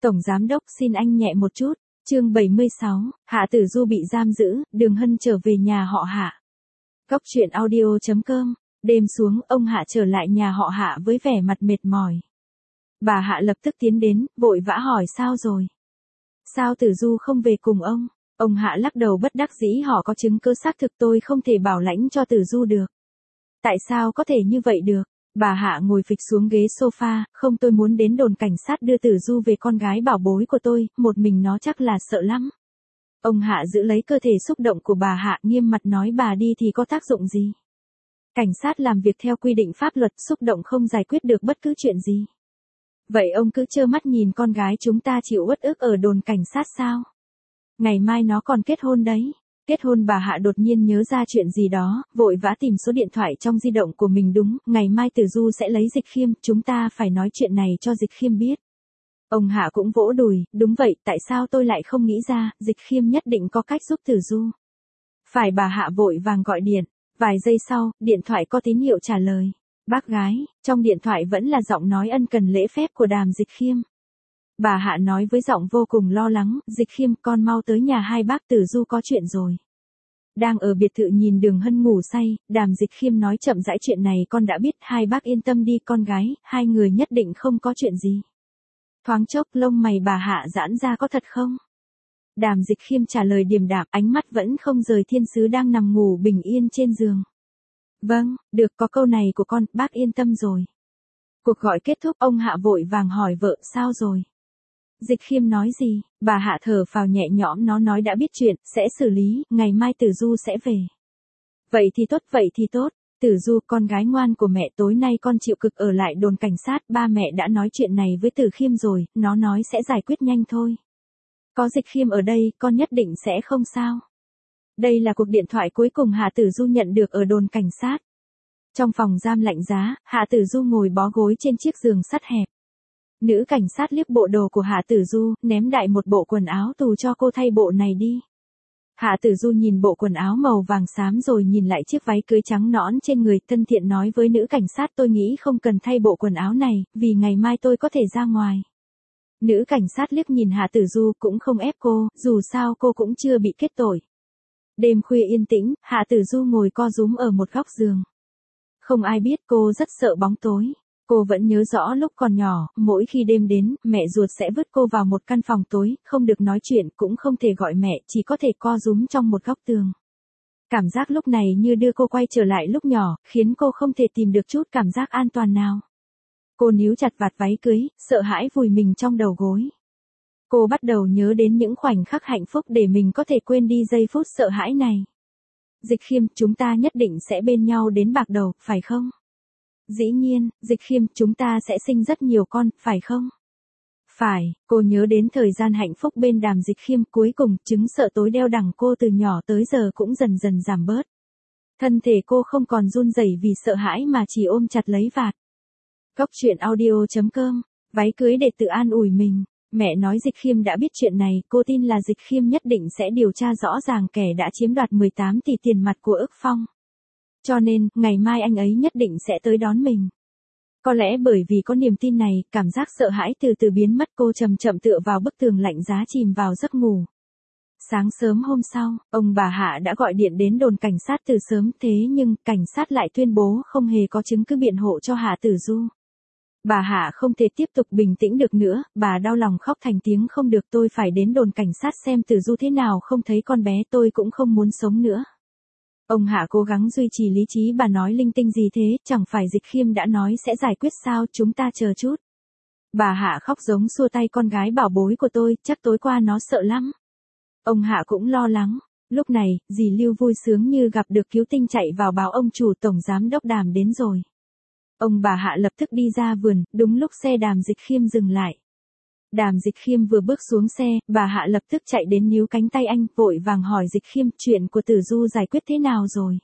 Tổng Giám Đốc xin anh nhẹ một chút. Chương 76, Hạ Tử Du bị giam giữ, Đường Hân trở về nhà họ Hạ. Góc truyện audio.com. Đêm xuống, ông Hạ trở lại nhà họ Hạ với vẻ mặt mệt mỏi. Bà Hạ lập tức tiến đến, vội vã hỏi sao rồi? Sao Tử Du không về cùng ông? Ông Hạ lắc đầu bất đắc dĩ, họ có chứng cứ xác thực, tôi không thể bảo lãnh cho Tử Du được. Tại sao có thể như vậy được? Bà Hạ ngồi phịch xuống ghế sofa, không, tôi muốn đến đồn cảnh sát đưa Tử Du về, con gái bảo bối của tôi, một mình nó chắc là sợ lắm. Ông Hạ giữ lấy cơ thể xúc động của bà Hạ, nghiêm mặt nói bà đi thì có tác dụng gì? Cảnh sát làm việc theo quy định pháp luật, xúc động không giải quyết được bất cứ chuyện gì. Vậy ông cứ trơ mắt nhìn con gái chúng ta chịu uất ức ở đồn cảnh sát sao? Ngày mai nó còn kết hôn đấy. Kết hôn? Bà Hạ đột nhiên nhớ ra chuyện gì đó, vội vã tìm số điện thoại trong di động của mình. Đúng, ngày mai Tử Du sẽ lấy Dịch Khiêm, chúng ta phải nói chuyện này cho Dịch Khiêm biết. Ông Hạ cũng vỗ đùi, đúng vậy, tại sao tôi lại không nghĩ ra, Dịch Khiêm nhất định có cách giúp Tử Du. Phải, bà Hạ vội vàng gọi điện. Vài giây sau, điện thoại có tín hiệu trả lời. Bác gái, trong điện thoại vẫn là giọng nói ân cần lễ phép của Đàm Dịch Khiêm. Bà Hạ nói với giọng vô cùng lo lắng, Dịch Khiêm, con mau tới nhà hai bác, Tử Du có chuyện rồi. Đang ở biệt thự nhìn Đường Hân ngủ say, Đàm Dịch Khiêm nói chậm rãi, chuyện này con đã biết, hai bác yên tâm đi con gái, hai người nhất định không có chuyện gì. Thoáng chốc lông mày bà Hạ giãn ra, có thật không? Đàm Dịch Khiêm trả lời điềm đạm, ánh mắt vẫn không rời thiên sứ đang nằm ngủ bình yên trên giường. Vâng, được, có câu này của con, bác yên tâm rồi. Cuộc gọi kết thúc, ông Hạ vội vàng hỏi vợ, sao rồi? Dịch Khiêm nói gì? Bà Hạ thở phào nhẹ nhõm, nó nói đã biết chuyện, sẽ xử lý, ngày mai Tử Du sẽ về. Vậy thì tốt, vậy thì tốt. Tử Du, con gái ngoan của mẹ, tối nay con chịu cực ở lại đồn cảnh sát, ba mẹ đã nói chuyện này với Tử Khiêm rồi, nó nói sẽ giải quyết nhanh thôi. Có Dịch Khiêm ở đây, con nhất định sẽ không sao. Đây là cuộc điện thoại cuối cùng Hạ Tử Du nhận được ở đồn cảnh sát. Trong phòng giam lạnh giá, Hạ Tử Du ngồi bó gối trên chiếc giường sắt hẹp. Nữ cảnh sát liếc bộ đồ của Hạ Tử Du, ném đại một bộ quần áo tù cho cô thay bộ này đi. Hạ Tử Du nhìn bộ quần áo màu vàng xám rồi nhìn lại chiếc váy cưới trắng nõn trên người, thân thiện nói với nữ cảnh sát, tôi nghĩ không cần thay bộ quần áo này, vì ngày mai tôi có thể ra ngoài. Nữ cảnh sát liếc nhìn Hạ Tử Du, cũng không ép cô, dù sao cô cũng chưa bị kết tội. Đêm khuya yên tĩnh, Hạ Tử Du ngồi co rúm ở một góc giường. Không ai biết, cô rất sợ bóng tối. Cô vẫn nhớ rõ lúc còn nhỏ, mỗi khi đêm đến, mẹ ruột sẽ vứt cô vào một căn phòng tối, không được nói chuyện, cũng không thể gọi mẹ, chỉ có thể co rúm trong một góc tường. Cảm giác lúc này như đưa cô quay trở lại lúc nhỏ, khiến cô không thể tìm được chút cảm giác an toàn nào. Cô níu chặt vạt váy cưới, sợ hãi vùi mình trong đầu gối. Cô bắt đầu nhớ đến những khoảnh khắc hạnh phúc để mình có thể quên đi giây phút sợ hãi này. Dịch Khiêm, chúng ta nhất định sẽ bên nhau đến bạc đầu, phải không? Dĩ nhiên, Dịch Khiêm, chúng ta sẽ sinh rất nhiều con, phải không? Phải, cô nhớ đến thời gian hạnh phúc bên Đàm Dịch Khiêm, cuối cùng, chứng sợ tối đeo đẳng cô từ nhỏ tới giờ cũng dần dần giảm bớt. Thân thể cô không còn run rẩy vì sợ hãi mà chỉ ôm chặt lấy vạt. Góc truyện audio.com, váy cưới để tự an ủi mình. Mẹ nói Dịch Khiêm đã biết chuyện này, cô tin là Dịch Khiêm nhất định sẽ điều tra rõ ràng kẻ đã chiếm đoạt 18 tỷ tiền mặt của Ức Phong. Cho nên, ngày mai anh ấy nhất định sẽ tới đón mình. Có lẽ bởi vì có niềm tin này, cảm giác sợ hãi từ từ biến mất, cô chậm chậm tựa vào bức tường lạnh giá chìm vào giấc ngủ. Sáng sớm hôm sau, ông bà Hạ đã gọi điện đến đồn cảnh sát từ sớm, thế nhưng, cảnh sát lại tuyên bố không hề có chứng cứ biện hộ cho Hạ Tử Du. Bà Hạ không thể tiếp tục bình tĩnh được nữa, bà đau lòng khóc thành tiếng, không được, tôi phải đến đồn cảnh sát xem Tử Du thế nào, không thấy con bé tôi cũng không muốn sống nữa. Ông Hạ cố gắng duy trì lý trí, bà nói linh tinh gì thế, chẳng phải Dịch Khiêm đã nói sẽ giải quyết sao, chúng ta chờ chút. Bà Hạ khóc giống xua tay, con gái bảo bối của tôi, chắc tối qua nó sợ lắm. Ông Hạ cũng lo lắng. Lúc này, dì Lưu vui sướng như gặp được cứu tinh chạy vào báo ông chủ, Tổng Giám Đốc Đàm đến rồi. Ông bà Hạ lập tức đi ra vườn, đúng lúc xe Đàm Dịch Khiêm dừng lại. Đàm Dịch Khiêm vừa bước xuống xe, bà Hạ lập tức chạy đến níu cánh tay anh, vội vàng hỏi Dịch Khiêm, chuyện của Tử Du giải quyết thế nào rồi?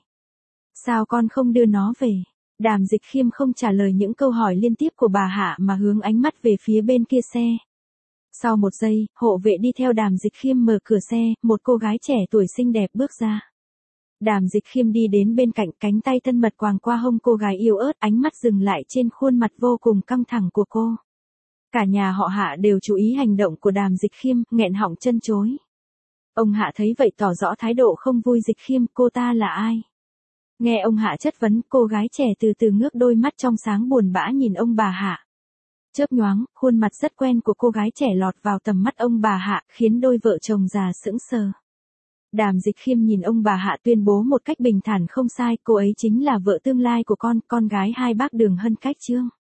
Sao con không đưa nó về? Đàm Dịch Khiêm không trả lời những câu hỏi liên tiếp của bà Hạ mà hướng ánh mắt về phía bên kia xe. Sau một giây, hộ vệ đi theo Đàm Dịch Khiêm mở cửa xe, một cô gái trẻ tuổi xinh đẹp bước ra. Đàm Dịch Khiêm đi đến bên cạnh, cánh tay thân mật quàng qua hông cô gái yếu ớt, ánh mắt dừng lại trên khuôn mặt vô cùng căng thẳng của cô. Cả nhà họ Hạ đều chú ý hành động của Đàm Dịch Khiêm, nghẹn họng chân chối. Ông Hạ thấy vậy tỏ rõ thái độ không vui. Dịch Khiêm, cô ta là ai? Nghe ông Hạ chất vấn, cô gái trẻ từ từ ngước đôi mắt trong sáng buồn bã nhìn ông bà Hạ. Chớp nhoáng, khuôn mặt rất quen của cô gái trẻ lọt vào tầm mắt ông bà Hạ, khiến đôi vợ chồng già sững sờ. Đàm Dịch Khiêm nhìn ông bà Hạ tuyên bố một cách bình thản, không sai, cô ấy chính là vợ tương lai của con gái hai bác Đường Hân Cách Trương.